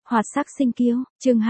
Hoạt sắc sinh kiêu, chương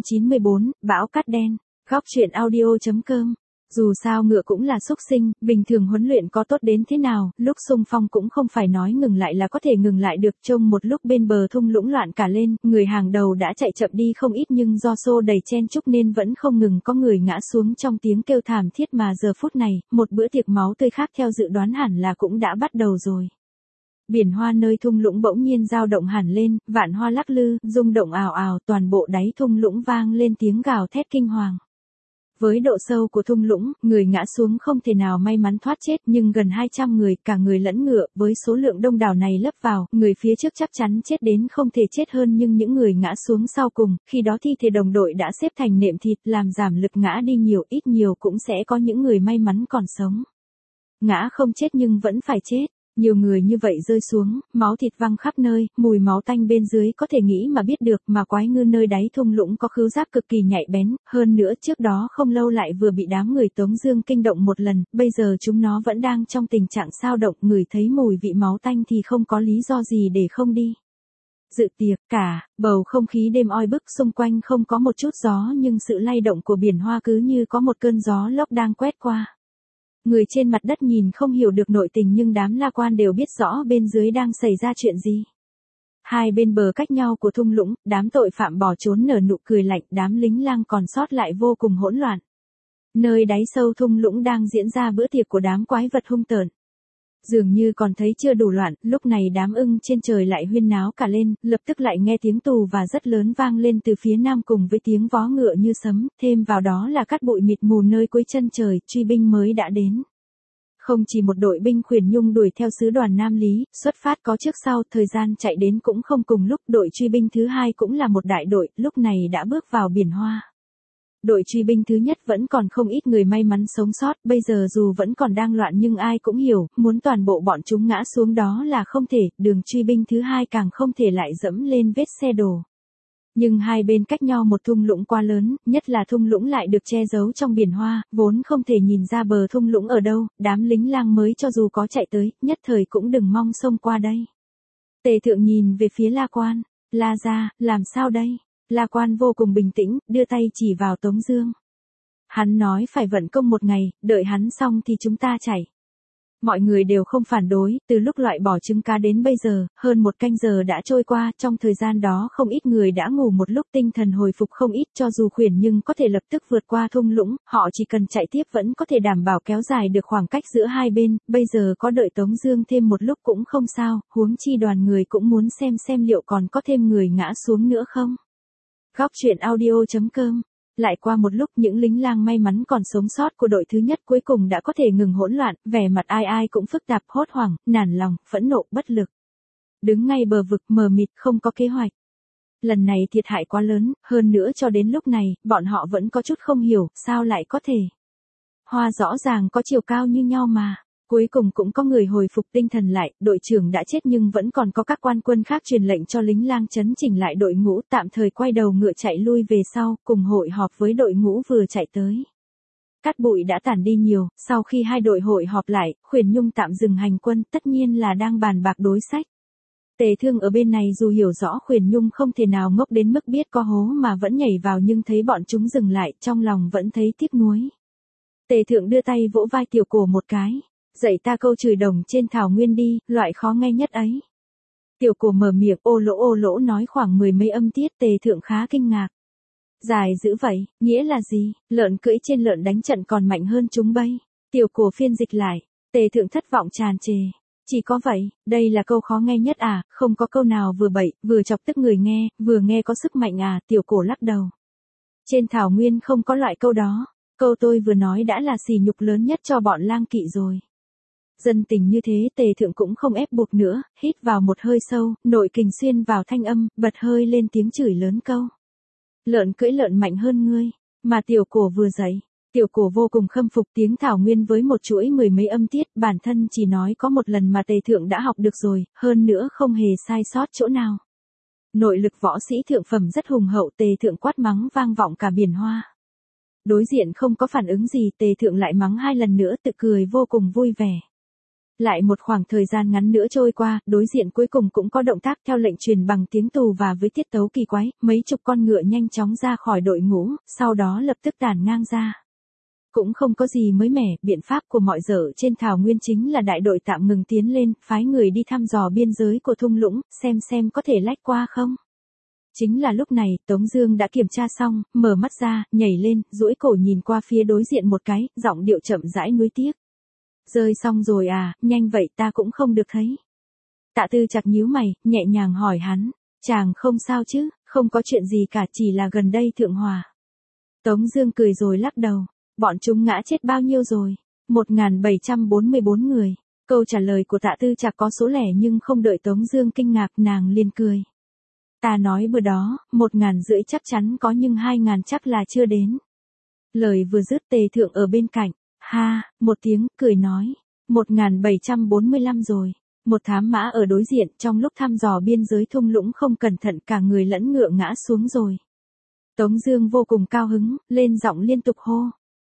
294, bão cát đen, góc truyện audio.com. Dù sao ngựa cũng là xúc sinh, bình thường huấn luyện có tốt đến thế nào, lúc xung phong cũng không phải nói ngừng lại là có thể ngừng lại được. Trông một lúc bên bờ thung lũng loạn cả lên, người hàng đầu đã chạy chậm đi không ít nhưng do xô đầy chen chúc nên vẫn không ngừng có người ngã xuống trong tiếng kêu thảm thiết mà giờ phút này, một bữa tiệc máu tươi khác theo dự đoán hẳn là cũng đã bắt đầu rồi. Biển hoa nơi thung lũng bỗng nhiên dao động hẳn lên, vạn hoa lắc lư, rung động ào ào, toàn bộ đáy thung lũng vang lên tiếng gào thét kinh hoàng. Với độ sâu của thung lũng, người ngã xuống không thể nào may mắn thoát chết, nhưng gần 200 người, cả người lẫn ngựa, với số lượng đông đảo này lấp vào, người phía trước chắc chắn chết đến không thể chết hơn, nhưng những người ngã xuống sau cùng, khi đó thi thể đồng đội đã xếp thành nệm thịt, làm giảm lực ngã đi nhiều, ít nhiều cũng sẽ có những người may mắn còn sống. Ngã không chết nhưng vẫn phải chết. Nhiều người như vậy rơi xuống, máu thịt văng khắp nơi, mùi máu tanh bên dưới có thể nghĩ mà biết được, mà quái ngư nơi đáy thung lũng có khứu giác cực kỳ nhạy bén, hơn nữa trước đó không lâu lại vừa bị đám người Tống Dương kinh động một lần, bây giờ chúng nó vẫn đang trong tình trạng xao động, ngửi thấy mùi vị máu tanh thì không có lý do gì để không đi. Dự tiệc, bầu không khí đêm oi bức, xung quanh không có một chút gió nhưng sự lay động của biển hoa cứ như có một cơn gió lốc đang quét qua. Người trên mặt đất nhìn không hiểu được nội tình nhưng đám la quan đều biết rõ bên dưới đang xảy ra chuyện gì. Hai bên bờ cách nhau của thung lũng, đám tội phạm bỏ trốn nở nụ cười lạnh, đám lính lang còn sót lại vô cùng hỗn loạn. Nơi đáy sâu thung lũng đang diễn ra bữa tiệc của đám quái vật hung tợn. Dường như còn thấy chưa đủ loạn, lúc này đám ưng trên trời lại huyên náo cả lên, lập tức lại nghe tiếng tù và rất lớn vang lên từ phía nam cùng với tiếng vó ngựa như sấm, thêm vào đó là cát bụi mịt mù nơi cuối chân trời, truy binh mới đã đến. Không chỉ một đội binh Khuyển Nhung đuổi theo sứ đoàn Nam Lý, xuất phát có trước sau, thời gian chạy đến cũng không cùng lúc, đội truy binh thứ hai cũng là một đại đội, lúc này đã bước vào biển hoa. Đội truy binh thứ nhất vẫn còn không ít người may mắn sống sót, bây giờ dù vẫn còn đang loạn nhưng ai cũng hiểu, muốn toàn bộ bọn chúng ngã xuống đó là không thể, đường truy binh thứ hai càng không thể lại dẫm lên vết xe đổ. Nhưng hai bên cách nhau một thung lũng quá lớn, nhất là thung lũng lại được che giấu trong biển hoa, vốn không thể nhìn ra bờ thung lũng ở đâu, đám lính lang mới cho dù có chạy tới, nhất thời cũng đừng mong xông qua đây. Tề Thượng nhìn về phía La Quan, La gia, làm sao đây? La Quan vô cùng bình tĩnh, đưa tay chỉ vào Tống Dương. Hắn nói phải vận công một ngày, đợi hắn xong thì chúng ta chạy. Mọi người đều không phản đối, từ lúc loại bỏ trứng cá đến bây giờ, hơn một canh giờ đã trôi qua, trong thời gian đó không ít người đã ngủ một lúc, tinh thần hồi phục không ít, cho dù Khuyển nhưng có thể lập tức vượt qua thung lũng, họ chỉ cần chạy tiếp vẫn có thể đảm bảo kéo dài được khoảng cách giữa hai bên, bây giờ có đợi Tống Dương thêm một lúc cũng không sao, huống chi đoàn người cũng muốn xem liệu còn có thêm người ngã xuống nữa không. Góc truyện audio.com. Lại qua một lúc những lính lang may mắn còn sống sót của đội thứ nhất cuối cùng đã có thể ngừng hỗn loạn, vẻ mặt ai ai cũng phức tạp, hốt hoảng, nản lòng, phẫn nộ, bất lực. Đứng ngay bờ vực mờ mịt không có kế hoạch. Lần này thiệt hại quá lớn, hơn nữa cho đến lúc này, bọn họ vẫn có chút không hiểu, sao lại có thể. Hoa rõ ràng có chiều cao như nhau mà. Cuối cùng cũng có người hồi phục tinh thần lại, đội trưởng đã chết nhưng vẫn còn có các quan quân khác truyền lệnh cho lính lang chấn chỉnh lại đội ngũ, tạm thời quay đầu ngựa chạy lui về sau, cùng hội họp với đội ngũ vừa chạy tới. Cát bụi đã tản đi nhiều, sau khi hai đội hội họp lại, Khuyển Nhung tạm dừng hành quân, tất nhiên là đang bàn bạc đối sách. Tề Thương ở bên này dù hiểu rõ Khuyển Nhung không thể nào ngốc đến mức biết có hố mà vẫn nhảy vào nhưng thấy bọn chúng dừng lại, trong lòng vẫn thấy tiếc nuối. Tề Thượng đưa tay vỗ vai Tiểu Cổ một cái. Dạy ta câu chửi đồng trên thảo nguyên đi, loại khó nghe nhất ấy. Tiểu Cổ mở miệng ô lỗ nói khoảng 10 mấy âm tiết. Tề Thượng khá kinh ngạc. Dài dữ vậy, nghĩa là gì? Lợn cưỡi trên lợn đánh trận còn mạnh hơn chúng bay. Tiểu Cổ phiên dịch lại. Tề Thượng thất vọng tràn trề. Chỉ có vậy, đây là câu khó nghe nhất à, không có câu nào vừa bậy, vừa chọc tức người nghe, vừa nghe có sức mạnh à. Tiểu Cổ lắc đầu. Trên thảo nguyên không có loại câu đó. Câu tôi vừa nói đã là sỉ nhục lớn nhất cho bọn lang kỵ rồi. Dân tình như thế Tề Thượng cũng không ép buộc nữa, hít vào một hơi sâu, nội kình xuyên vào thanh âm, bật hơi lên tiếng chửi lớn câu. Lợn cưỡi lợn mạnh hơn ngươi, mà Tiểu Cổ vừa dậy. Tiểu Cổ vô cùng khâm phục tiếng thảo nguyên với một chuỗi 10 mấy âm tiết, bản thân chỉ nói có một lần mà Tề Thượng đã học được rồi, hơn nữa không hề sai sót chỗ nào. Nội lực võ sĩ thượng phẩm rất hùng hậu, Tề Thượng quát mắng vang vọng cả biển hoa. Đối diện không có phản ứng gì, Tề Thượng lại mắng hai lần nữa tự cười vô cùng vui vẻ. Lại một khoảng thời gian ngắn nữa trôi qua, đối diện cuối cùng cũng có động tác theo lệnh truyền bằng tiếng tù và với tiết tấu kỳ quái, mấy chục con ngựa nhanh chóng ra khỏi đội ngũ, sau đó lập tức tản ngang ra. Cũng không có gì mới mẻ, biện pháp của mọi dở trên thảo nguyên chính là đại đội tạm ngừng tiến lên, phái người đi thăm dò biên giới của thung lũng, xem có thể lách qua không. Chính là lúc này, Tống Dương đã kiểm tra xong, mở mắt ra, nhảy lên, duỗi cổ nhìn qua phía đối diện một cái, giọng điệu chậm rãi nuối tiếc. Rơi xong rồi à, nhanh vậy ta cũng không được thấy. Tạ Tư Trạc nhíu mày, nhẹ nhàng hỏi hắn, chàng không sao chứ, không có chuyện gì cả, chỉ là gần đây thượng hòa. Tống Dương cười rồi lắc đầu, bọn chúng ngã chết bao nhiêu rồi? 1744 người. Câu trả lời của Tạ Tư Trạc có số lẻ nhưng không đợi Tống Dương kinh ngạc, nàng liền cười. Ta nói bữa đó, 1500 chắc chắn có nhưng 2000 chắc là chưa đến. Lời vừa dứt Tề Thượng ở bên cạnh, ha, một tiếng, cười nói, 1745 rồi. Một thám mã ở đối diện trong lúc thăm dò biên giới thung lũng không cẩn thận cả người lẫn ngựa ngã xuống rồi. Tống Dương vô cùng cao hứng, lên giọng liên tục hô.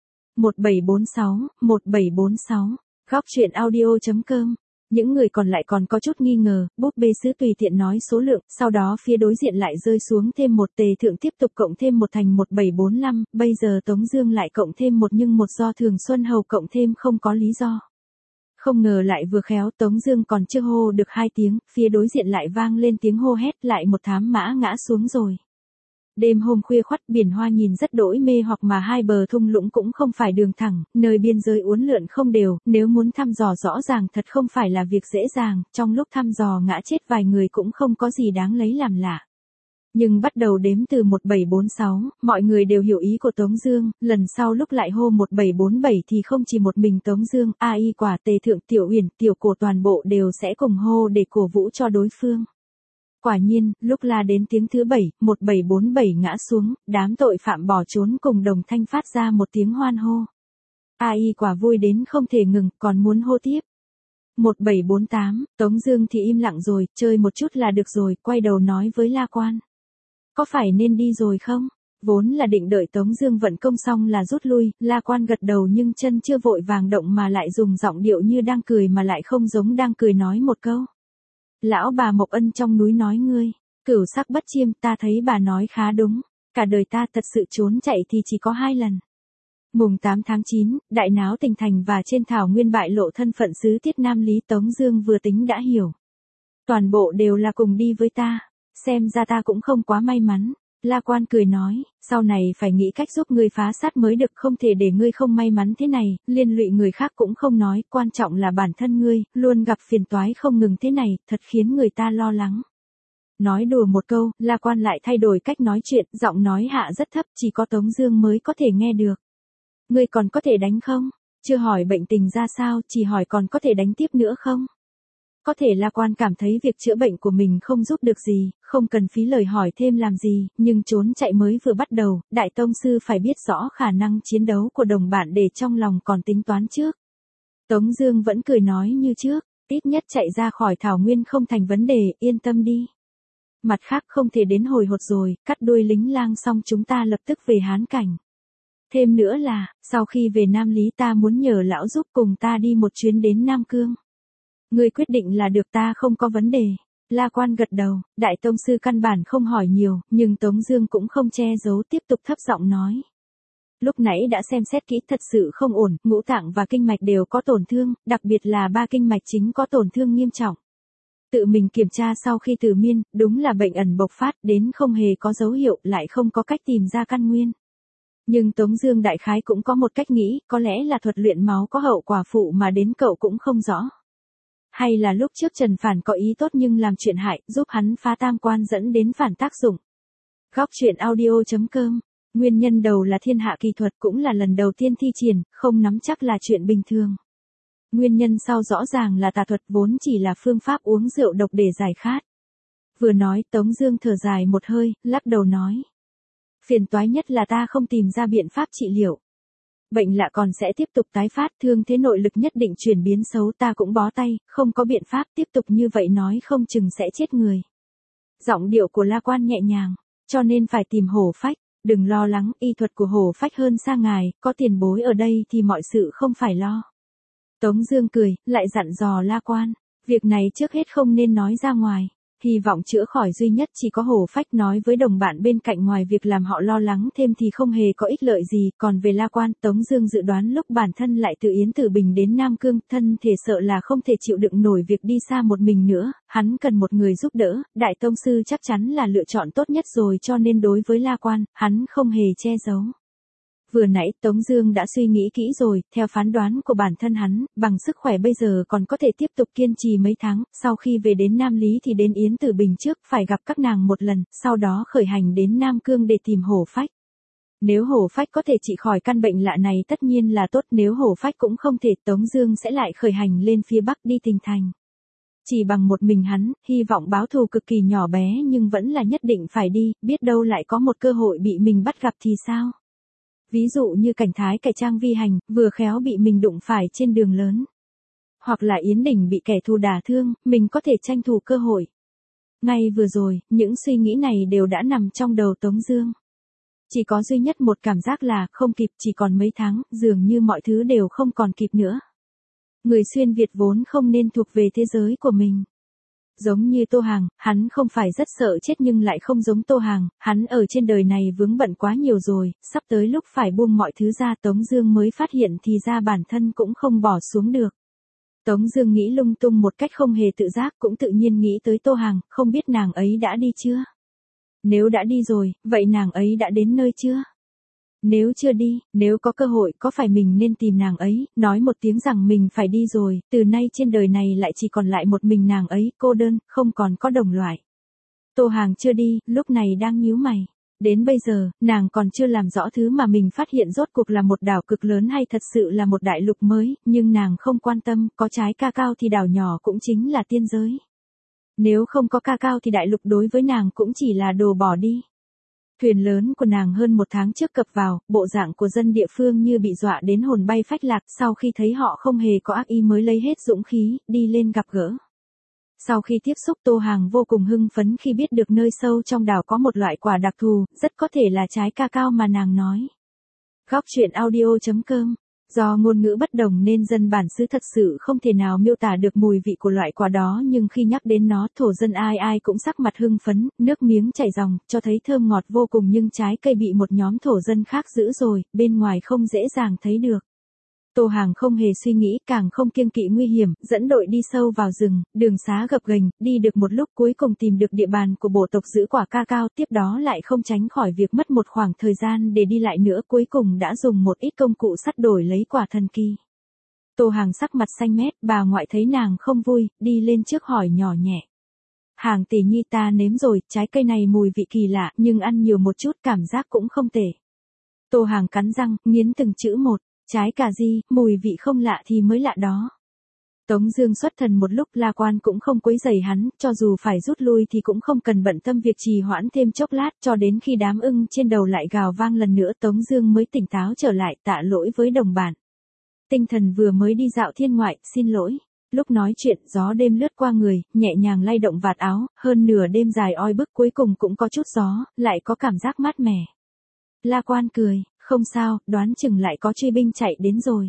1746, 1746, Góc Truyện Audio.com. Những người còn lại còn có chút nghi ngờ, búp bê sứ tùy tiện nói số lượng, sau đó phía đối diện lại rơi xuống thêm một, Tề Thượng tiếp tục cộng thêm một thành 1745, bây giờ Tống Dương lại cộng thêm một nhưng một do Thường Xuân Hầu cộng thêm không có lý do. Không ngờ lại vừa khéo Tống Dương còn chưa hô được 2 tiếng, phía đối diện lại vang lên tiếng hô hét, lại một thám mã ngã xuống rồi. Đêm hôm khuya khoắt biển hoa nhìn rất đỗi mê hoặc mà hai bờ thung lũng cũng không phải đường thẳng, nơi biên giới uốn lượn không đều, nếu muốn thăm dò rõ ràng thật không phải là việc dễ dàng, trong lúc thăm dò ngã chết vài người cũng không có gì đáng lấy làm lạ. Nhưng bắt đầu đếm từ 1746, mọi người đều hiểu ý của Tống Dương, lần sau lúc lại hô 1747 thì không chỉ một mình Tống Dương, ai quả Tề Thượng, Tiểu Uyển, Tiểu Cổ toàn bộ đều sẽ cùng hô để cổ vũ cho đối phương. Quả nhiên, lúc la đến tiếng thứ 7, 1747 ngã xuống, đám tội phạm bỏ trốn cùng đồng thanh phát ra một tiếng hoan hô. Ai quả vui đến không thể ngừng, còn muốn hô tiếp. 1748, Tống Dương thì im lặng rồi, chơi một chút là được rồi, quay đầu nói với La Quan. Có phải nên đi rồi không? Vốn là định đợi Tống Dương vận công xong là rút lui, La Quan gật đầu nhưng chân chưa vội vàng động mà lại dùng giọng điệu như đang cười mà lại không giống đang cười nói một câu. Lão bà Mộc Ân trong núi nói ngươi, cửu sắc bất chiêm, ta thấy bà nói khá đúng, cả đời ta thật sự trốn chạy thì chỉ có 2 lần. Mùng 8 tháng 9, đại náo tỉnh thành và trên thảo nguyên bại lộ thân phận sứ tiết Nam Lý, Tống Dương vừa tính đã hiểu. Toàn bộ đều là cùng đi với ta, xem ra ta cũng không quá may mắn. La Quan cười nói, sau này phải nghĩ cách giúp ngươi phá sát mới được, không thể để ngươi không may mắn thế này, liên lụy người khác cũng không nói, quan trọng là bản thân ngươi, luôn gặp phiền toái không ngừng thế này, thật khiến người ta lo lắng. Nói đùa một câu, La Quan lại thay đổi cách nói chuyện, giọng nói hạ rất thấp, chỉ có Tống Dương mới có thể nghe được. Ngươi còn có thể đánh không? Chưa hỏi bệnh tình ra sao, chỉ hỏi còn có thể đánh tiếp nữa không? Có thể La Quan cảm thấy việc chữa bệnh của mình không giúp được gì, không cần phí lời hỏi thêm làm gì, nhưng trốn chạy mới vừa bắt đầu, Đại Tông Sư phải biết rõ khả năng chiến đấu của đồng bạn để trong lòng còn tính toán trước. Tống Dương vẫn cười nói như trước, ít nhất chạy ra khỏi thảo nguyên không thành vấn đề, yên tâm đi. Mặt khác không thể đến hồi hột rồi, cắt đuôi lính lang xong chúng ta lập tức về Hán Cảnh. Thêm nữa là, sau khi về Nam Lý ta muốn nhờ lão giúp cùng ta đi một chuyến đến Nam Cương. Ngươi quyết định là được, ta không có vấn đề. La Quan gật đầu, Đại Tông Sư căn bản không hỏi nhiều, nhưng Tống Dương cũng không che giấu, tiếp tục thấp giọng nói. Lúc nãy đã xem xét kỹ, thật sự không ổn, ngũ tạng và kinh mạch đều có tổn thương, đặc biệt là 3 kinh mạch chính có tổn thương nghiêm trọng. Tự mình kiểm tra sau khi từ miên, đúng là bệnh ẩn bộc phát, đến không hề có dấu hiệu, lại không có cách tìm ra căn nguyên. Nhưng Tống Dương đại khái cũng có một cách nghĩ, có lẽ là thuật luyện máu có hậu quả phụ mà đến cậu cũng không rõ. Hay là lúc trước Trần Phản có ý tốt nhưng làm chuyện hại, giúp hắn phá tam quan dẫn đến phản tác dụng. Góc Truyện Audio.com. Nguyên nhân đầu là thiên hạ kỳ thuật, cũng là lần đầu tiên thi triển, không nắm chắc là chuyện bình thường. Nguyên nhân sau rõ ràng là tà thuật, vốn chỉ là phương pháp uống rượu độc để giải khát. Vừa nói Tống Dương thở dài một hơi, lắc đầu nói. Phiền toái nhất là ta không tìm ra biện pháp trị liệu. Bệnh lạ còn sẽ tiếp tục tái phát, thương thế nội lực nhất định chuyển biến xấu, ta cũng bó tay, không có biện pháp, tiếp tục như vậy nói không chừng sẽ chết người. Giọng điệu của La Quan nhẹ nhàng, cho nên phải tìm Hổ Phách, đừng lo lắng, y thuật của Hổ Phách hơn xa ngài, có tiền bối ở đây thì mọi sự không phải lo. Tống Dương cười, lại dặn dò La Quan, việc này trước hết không nên nói ra ngoài. Hy vọng chữa khỏi duy nhất chỉ có Hổ Phách nói với đồng bạn bên cạnh, ngoài việc làm họ lo lắng thêm thì không hề có ích lợi gì. Còn về La Quan, Tống Dương dự đoán lúc bản thân lại từ Yến Tử Bình đến Nam Cương, thân thể sợ là không thể chịu đựng nổi việc đi xa một mình nữa, hắn cần một người giúp đỡ, Đại Tông Sư chắc chắn là lựa chọn tốt nhất rồi, cho nên đối với La Quan, hắn không hề che giấu. Vừa nãy Tống Dương đã suy nghĩ kỹ rồi, theo phán đoán của bản thân hắn, bằng sức khỏe bây giờ còn có thể tiếp tục kiên trì mấy tháng, sau khi về đến Nam Lý thì đến Yến Tử Bình trước, phải gặp các nàng một lần, sau đó khởi hành đến Nam Cương để tìm Hổ Phách. Nếu Hổ Phách có thể trị khỏi căn bệnh lạ này tất nhiên là tốt, nếu Hổ Phách cũng không thể, Tống Dương sẽ lại khởi hành lên phía Bắc đi Tỉnh Thành. Chỉ bằng một mình hắn, hy vọng báo thù cực kỳ nhỏ bé nhưng vẫn là nhất định phải đi, biết đâu lại có một cơ hội bị mình bắt gặp thì sao? Ví dụ như Cảnh Thái cải trang vi hành, vừa khéo bị mình đụng phải trên đường lớn. Hoặc là Yến Đỉnh bị kẻ thù đả thương, mình có thể tranh thủ cơ hội. Ngay vừa rồi, những suy nghĩ này đều đã nằm trong đầu Tống Dương. Chỉ có duy nhất một cảm giác là không kịp, chỉ còn mấy tháng, dường như mọi thứ đều không còn kịp nữa. Người xuyên Việt vốn không nên thuộc về thế giới của mình. Giống như Tô Hàng, hắn không phải rất sợ chết nhưng lại không giống Tô Hàng, hắn ở trên đời này vướng bận quá nhiều rồi, sắp tới lúc phải buông mọi thứ ra. Tống Dương mới phát hiện thì ra bản thân cũng không bỏ xuống được. Tống Dương nghĩ lung tung một cách không hề tự giác, cũng tự nhiên nghĩ tới Tô Hàng, không biết nàng ấy đã đi chưa? Nếu đã đi rồi, vậy nàng ấy đã đến nơi chưa? Nếu chưa đi, nếu có cơ hội có phải mình nên tìm nàng ấy, nói một tiếng rằng mình phải đi rồi, từ nay trên đời này lại chỉ còn lại một mình nàng ấy, cô đơn, không còn có đồng loại. Tô Hàng chưa đi, lúc này đang nhíu mày. Đến bây giờ, nàng còn chưa làm rõ thứ mà mình phát hiện rốt cuộc là một đảo cực lớn hay thật sự là một đại lục mới, nhưng nàng không quan tâm, có trái ca cao thì đảo nhỏ cũng chính là tiên giới. Nếu không có ca cao thì đại lục đối với nàng cũng chỉ là đồ bỏ đi. Thuyền lớn của nàng hơn một tháng trước cập vào, bộ dạng của dân địa phương như bị dọa đến hồn bay phách lạc, sau khi thấy họ không hề có ác ý mới lấy hết dũng khí, đi lên gặp gỡ. Sau khi tiếp xúc, Tô Hàng vô cùng hưng phấn khi biết được nơi sâu trong đảo có một loại quả đặc thù, rất có thể là trái ca cao mà nàng nói. Góc truyện audio.com. Do ngôn ngữ bất đồng nên dân bản xứ thật sự không thể nào miêu tả được mùi vị của loại quả đó, nhưng khi nhắc đến nó, thổ dân ai ai cũng sắc mặt hưng phấn, nước miếng chảy ròng, cho thấy thơm ngọt vô cùng, nhưng trái cây bị một nhóm thổ dân khác giữ rồi, bên ngoài không dễ dàng thấy được. Tô Hàng không hề suy nghĩ, càng không kiêng kỵ nguy hiểm, dẫn đội đi sâu vào rừng, đường xá gập ghềnh, đi được một lúc cuối cùng tìm được địa bàn của bộ tộc giữ quả ca cao, tiếp đó lại không tránh khỏi việc mất một khoảng thời gian để đi lại nữa, cuối cùng đã dùng một ít công cụ sắt đổi lấy quả thần kỳ. Tô Hàng sắc mặt xanh mét, bà ngoại thấy nàng không vui, đi lên trước hỏi nhỏ nhẹ. Hàng tỷ nhi, ta nếm rồi, trái cây này mùi vị kỳ lạ, nhưng ăn nhiều một chút cảm giác cũng không tệ. Tô Hàng cắn răng, nghiến từng chữ một. Trái cà ri, mùi vị không lạ thì mới lạ đó. Tống Dương xuất thần một lúc, La Quan cũng không quấy rầy hắn, cho dù phải rút lui thì cũng không cần bận tâm việc trì hoãn thêm chốc lát, cho đến khi đám ưng trên đầu lại gào vang lần nữa, Tống Dương mới tỉnh táo trở lại, tạ lỗi với đồng bạn. Tinh thần vừa mới đi dạo thiên ngoại, xin lỗi. Lúc nói chuyện, gió đêm lướt qua người, nhẹ nhàng lay động vạt áo, hơn nửa đêm dài oi bức cuối cùng cũng có chút gió, lại có cảm giác mát mẻ. La Quan cười. Không sao, đoán chừng lại có truy binh chạy đến rồi.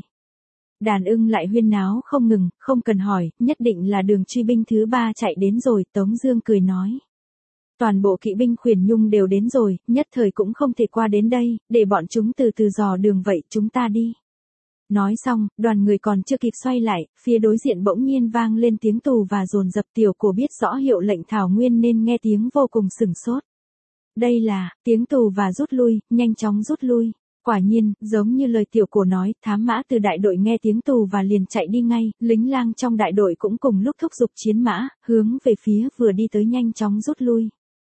Đàn ưng lại huyên náo không ngừng, không cần hỏi, nhất định là đường truy binh thứ 3 chạy đến rồi, Tống Dương cười nói. Toàn bộ kỵ binh Khuyển Nhung đều đến rồi, nhất thời cũng không thể qua đến đây, để bọn chúng từ từ dò đường, vậy chúng ta đi. Nói xong, đoàn người còn chưa kịp xoay lại, phía đối diện bỗng nhiên vang lên tiếng tù và dồn dập. Tiểu Cổ biết rõ hiệu lệnh Thảo Nguyên nên nghe tiếng vô cùng sửng sốt. Đây là tiếng tù và rút lui, nhanh chóng rút lui. Quả nhiên, giống như lời Tiểu Cổ nói, thám mã từ đại đội nghe tiếng tù và liền chạy đi ngay, lính lang trong đại đội cũng cùng lúc thúc giục chiến mã, hướng về phía vừa đi tới nhanh chóng rút lui.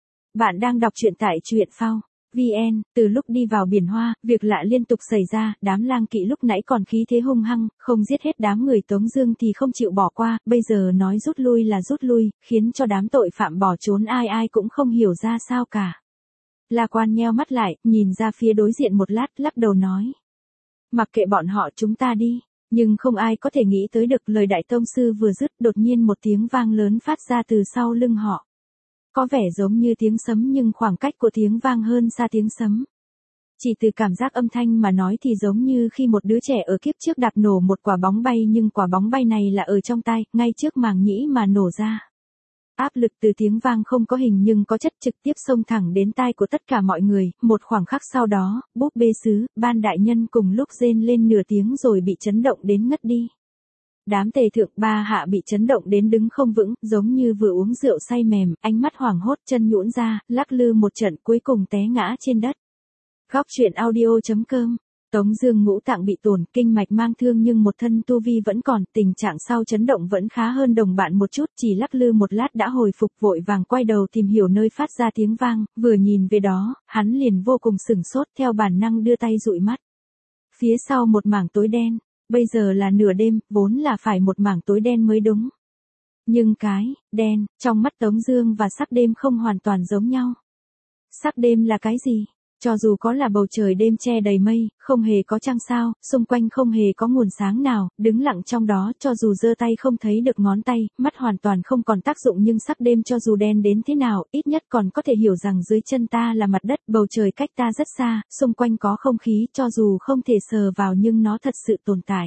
Bạn đang đọc truyện tại truyện phao VN. Từ lúc đi vào biển Hoa, việc lạ liên tục xảy ra, đám lang kỵ lúc nãy còn khí thế hung hăng, không giết hết đám người Tống Dương thì không chịu bỏ qua, bây giờ nói rút lui là rút lui, khiến cho đám tội phạm bỏ trốn ai ai cũng không hiểu ra sao cả. La Quan nheo mắt lại, nhìn ra phía đối diện một lát, lắc đầu nói. Mặc kệ bọn họ, chúng ta đi. Nhưng không ai có thể nghĩ tới được lời Đại Tông Sư vừa dứt, đột nhiên một tiếng vang lớn phát ra từ sau lưng họ. Có vẻ giống như tiếng sấm nhưng khoảng cách của tiếng vang hơn xa tiếng sấm. Chỉ từ cảm giác âm thanh mà nói thì giống như khi một đứa trẻ ở kiếp trước đạp nổ một quả bóng bay, nhưng quả bóng bay này là ở trong tai, ngay trước màng nhĩ mà nổ ra. Áp lực từ tiếng vang không có hình nhưng có chất trực tiếp xông thẳng đến tai của tất cả mọi người, một khoảng khắc sau đó, búp bê sứ, Ban đại nhân cùng lúc rên lên nửa tiếng rồi bị chấn động đến ngất đi. Đám tề thượng ba hạ bị chấn động đến đứng không vững, giống như vừa uống rượu say mềm, ánh mắt hoảng hốt, chân nhũn ra, lắc lư một trận cuối cùng té ngã trên đất. Góc truyện audio.com. Tống Dương ngũ tạng bị tổn, kinh mạch mang thương nhưng một thân tu vi vẫn còn, tình trạng sau chấn động vẫn khá hơn đồng bạn một chút, chỉ lắc lư một lát đã hồi phục, vội vàng quay đầu tìm hiểu nơi phát ra tiếng vang, vừa nhìn về đó, hắn liền vô cùng sửng sốt, theo bản năng đưa tay dụi mắt. Phía sau một mảng tối đen, bây giờ là nửa đêm, vốn là phải một mảng tối đen mới đúng. Nhưng cái đen trong mắt Tống Dương và sắc đêm không hoàn toàn giống nhau. Sắc đêm là cái gì? Cho dù có là bầu trời đêm che đầy mây, không hề có trăng sao, xung quanh không hề có nguồn sáng nào, đứng lặng trong đó, cho dù giơ tay không thấy được ngón tay, mắt hoàn toàn không còn tác dụng, nhưng sắc đêm cho dù đen đến thế nào, ít nhất còn có thể hiểu rằng dưới chân ta là mặt đất, bầu trời cách ta rất xa, xung quanh có không khí, cho dù không thể sờ vào nhưng nó thật sự tồn tại.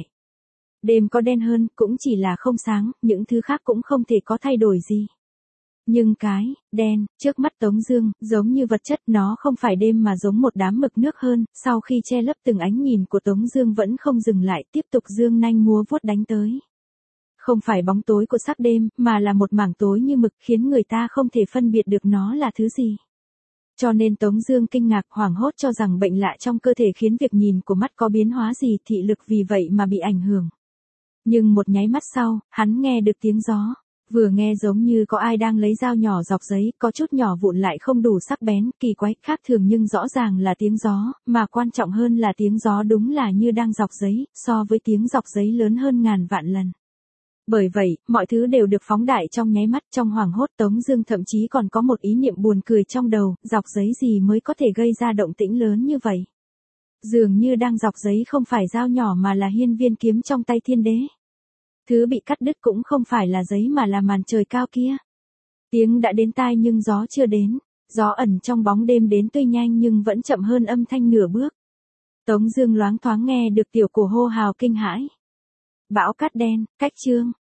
Đêm có đen hơn, cũng chỉ là không sáng, những thứ khác cũng không thể có thay đổi gì. Nhưng cái đen trước mắt Tống Dương giống như vật chất, nó không phải đêm mà giống một đám mực nước hơn. Sau khi che lấp từng ánh nhìn của Tống Dương vẫn không dừng lại, tiếp tục giương nanh múa vuốt đánh tới. Không phải bóng tối của sắc đêm, mà là một mảng tối như mực, khiến người ta không thể phân biệt được nó là thứ gì. Cho nên Tống Dương kinh ngạc hoảng hốt cho rằng bệnh lạ trong cơ thể khiến việc nhìn của mắt có biến hóa gì, thị lực vì vậy mà bị ảnh hưởng. Nhưng một nháy mắt sau, hắn nghe được tiếng gió. Vừa nghe giống như có ai đang lấy dao nhỏ dọc giấy, có chút nhỏ vụn lại không đủ sắc bén, kỳ quái, khác thường nhưng rõ ràng là tiếng gió, mà quan trọng hơn là tiếng gió đúng là như đang dọc giấy, so với tiếng dọc giấy lớn hơn ngàn vạn lần. Bởi vậy, mọi thứ đều được phóng đại trong nháy mắt, trong hoảng hốt Tống Dương thậm chí còn có một ý niệm buồn cười trong đầu, dọc giấy gì mới có thể gây ra động tĩnh lớn như vậy. Dường như đang dọc giấy không phải dao nhỏ mà là hiên viên kiếm trong tay thiên đế. Thứ bị cắt đứt cũng không phải là giấy mà là màn trời cao kia. Tiếng đã đến tai nhưng gió chưa đến. Gió ẩn trong bóng đêm đến tuy nhanh nhưng vẫn chậm hơn âm thanh nửa bước. Tống Dương loáng thoáng nghe được tiểu cổ hô hào kinh hãi. Bão cát đen, cách chương.